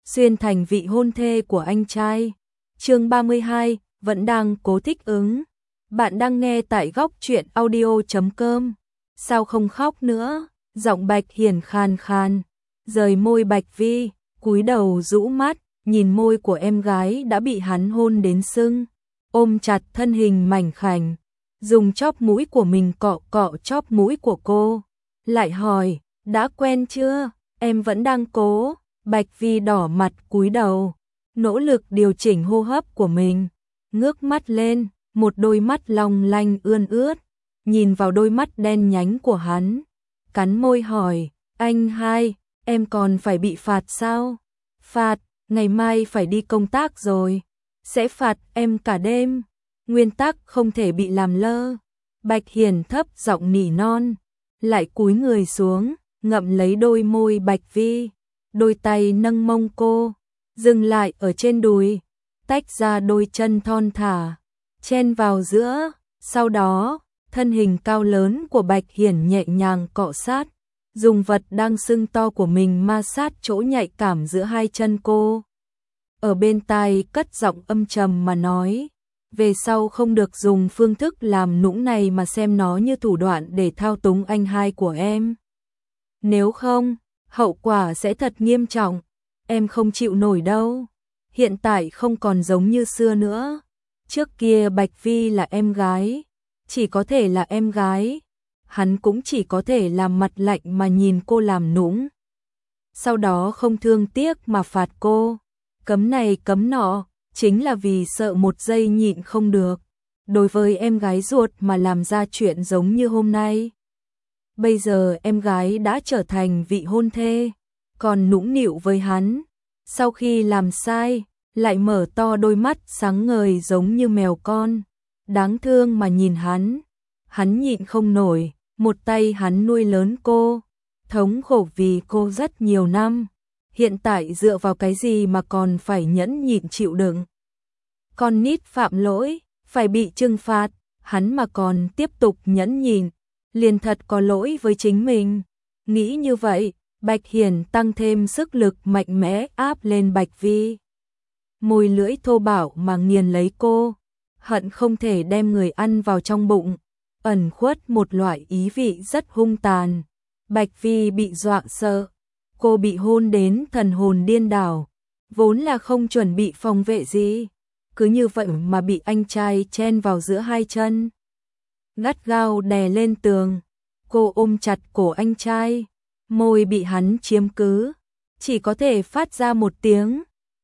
xuyên thành vị hôn thê của anh trai. Chương 32, vẫn đang cố thích ứng. Bạn đang nghe tại góc truyện audio.com. Sao không khóc nữa? Giọng Bạch Hiền khàn khàn. Rời môi Bạch Vi, cúi đầu rũ mắt, nhìn môi của em gái đã bị hắn hôn đến sưng, ôm chặt thân hình mảnh khảnh, dùng chóp mũi của mình cọ cọ chóp mũi của cô, lại hỏi, đã quen chưa? Em vẫn đang cố. Bạch Vi đỏ mặt cúi đầu, nỗ lực điều chỉnh hô hấp của mình, ngước mắt lên, một đôi mắt long lanh ươn ướt, nhìn vào đôi mắt đen nhánh của hắn, cắn môi hỏi, anh hai, em còn phải bị phạt sao? Phạt, ngày mai phải đi công tác rồi, sẽ phạt em cả đêm, nguyên tắc không thể bị làm lơ. Bạch Hiền thấp giọng nỉ non, lại cúi người xuống, ngậm lấy đôi môi Bạch Vi, đôi tay nâng mông cô, dừng lại ở trên đùi, tách ra đôi chân thon thả, chen vào giữa, sau đó, thân hình cao lớn của Bạch Hiển nhẹ nhàng cọ sát, dùng vật đang sưng to của mình ma sát chỗ nhạy cảm giữa hai chân cô. Ở bên tai cất giọng âm trầm mà nói, về sau không được dùng phương thức làm nũng này mà xem nó như thủ đoạn để thao túng anh hai của em. Nếu không, hậu quả sẽ thật nghiêm trọng, em không chịu nổi đâu. Hiện tại không còn giống như xưa nữa. Trước kia Bạch Vi là em gái, chỉ có thể là em gái, hắn cũng chỉ có thể làm mặt lạnh mà nhìn cô làm nũng. Sau đó không thương tiếc mà phạt cô, cấm này cấm nọ, chính là vì sợ một giây nhịn không được. Đối với em gái ruột mà làm ra chuyện giống như hôm nay. Bây giờ em gái đã trở thành vị hôn thê, còn nũng nịu với hắn. Sau khi làm sai, lại mở to đôi mắt sáng ngời giống như mèo con. Đáng thương mà nhìn hắn. Hắn nhịn không nổi, một tay hắn nuôi lớn cô. Thống khổ vì cô rất nhiều năm. Hiện tại dựa vào cái gì mà còn phải nhẫn nhịn chịu đựng. Con nít phạm lỗi, phải bị trừng phạt, hắn mà còn tiếp tục nhẫn nhịn, liền thật có lỗi với chính mình. Nghĩ như vậy, Bạch Hiển tăng thêm sức lực mạnh mẽ áp lên Bạch Vi. Môi lưỡi thô bạo mà nghiền lấy cô, hận không thể đem người ăn vào trong bụng, ẩn khuất một loại ý vị rất hung tàn. Bạch Vi bị dọa sợ, cô bị hôn đến thần hồn điên đảo, vốn là không chuẩn bị phòng vệ gì, cứ như vậy mà bị anh trai chen vào giữa hai chân. Gắt gao đè lên tường, cô ôm chặt cổ anh trai, môi bị hắn chiếm cứ, chỉ có thể phát ra một tiếng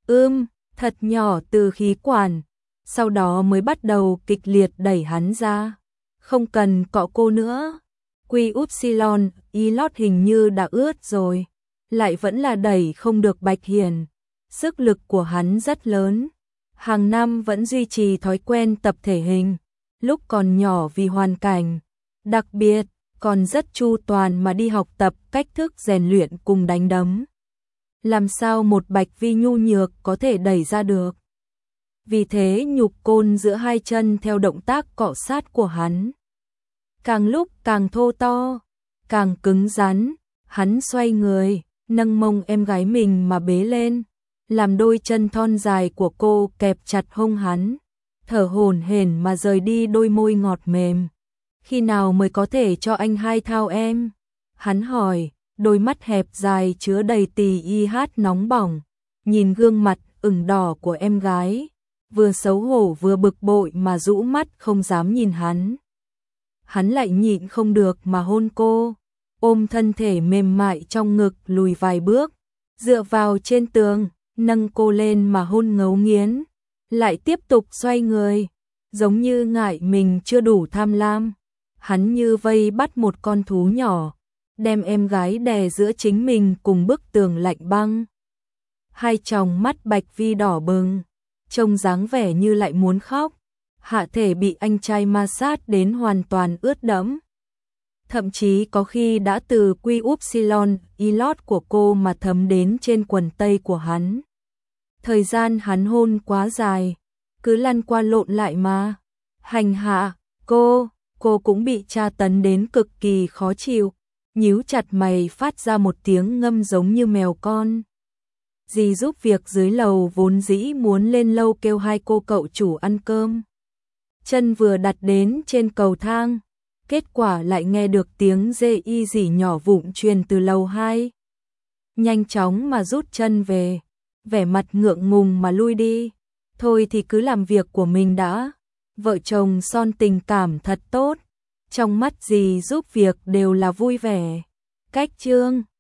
thật nhỏ từ khí quản, sau đó mới bắt đầu kịch liệt đẩy hắn ra. Không cần cọ cô nữa. Quy upsilon, Ilot hình như đã ướt rồi, lại vẫn là đẩy không được Bạch Hiền. Sức lực của hắn rất lớn, hàng năm vẫn duy trì thói quen tập thể hình, lúc còn nhỏ vì hoàn cảnh, đặc biệt còn rất chu toàn mà đi học tập cách thức rèn luyện cùng đánh đấm. Làm sao một Bạch Vi nhu nhược có thể đẩy ra được? Vì thế nhục côn giữa hai chân theo động tác cọ sát của hắn. Càng lúc càng thô to, càng cứng rắn, hắn xoay người, nâng mông em gái mình mà bế lên, làm đôi chân thon dài của cô kẹp chặt hông hắn, thở hổn hển mà rời đi đôi môi ngọt mềm. Khi nào mới có thể cho anh hai thao em? Hắn hỏi, đôi mắt hẹp dài chứa đầy tì y hát nóng bỏng, nhìn gương mặt ửng đỏ của em gái, vừa xấu hổ vừa bực bội mà rũ mắt không dám nhìn hắn. Hắn lại nhịn không được mà hôn cô, ôm thân thể mềm mại trong ngực lùi vài bước, dựa vào trên tường, nâng cô lên mà hôn ngấu nghiến, lại tiếp tục xoay người, giống như ngại mình chưa đủ tham lam. Hắn như vây bắt một con thú nhỏ, đem em gái đè giữa chính mình cùng bức tường lạnh băng. Hai tròng mắt Bạch Vi đỏ bừng, trông dáng vẻ như lại muốn khóc, hạ thể bị anh trai ma sát đến hoàn toàn ướt đẫm. Thậm chí có khi đã từ quy upsilon Ilot của cô mà thấm đến trên quần tây của hắn. Thời gian hắn hôn quá dài, cứ lăn qua lộn lại mà. Hành hạ, cô cũng bị tra tấn đến cực kỳ khó chịu, nhíu chặt mày phát ra một tiếng ngâm giống như mèo con. dì giúp việc dưới lầu vốn dĩ muốn lên lâu kêu hai cô cậu chủ ăn cơm. Chân vừa đặt đến trên cầu thang, kết quả lại nghe được tiếng dê y rỉ nhỏ vụng truyền từ lầu 2. Nhanh chóng mà rút chân về, vẻ mặt ngượng ngùng mà lui đi. Thôi thì cứ làm việc của mình đã. Vợ chồng Son tình cảm thật tốt, trong mắt dì giúp việc đều là vui vẻ. Cách chương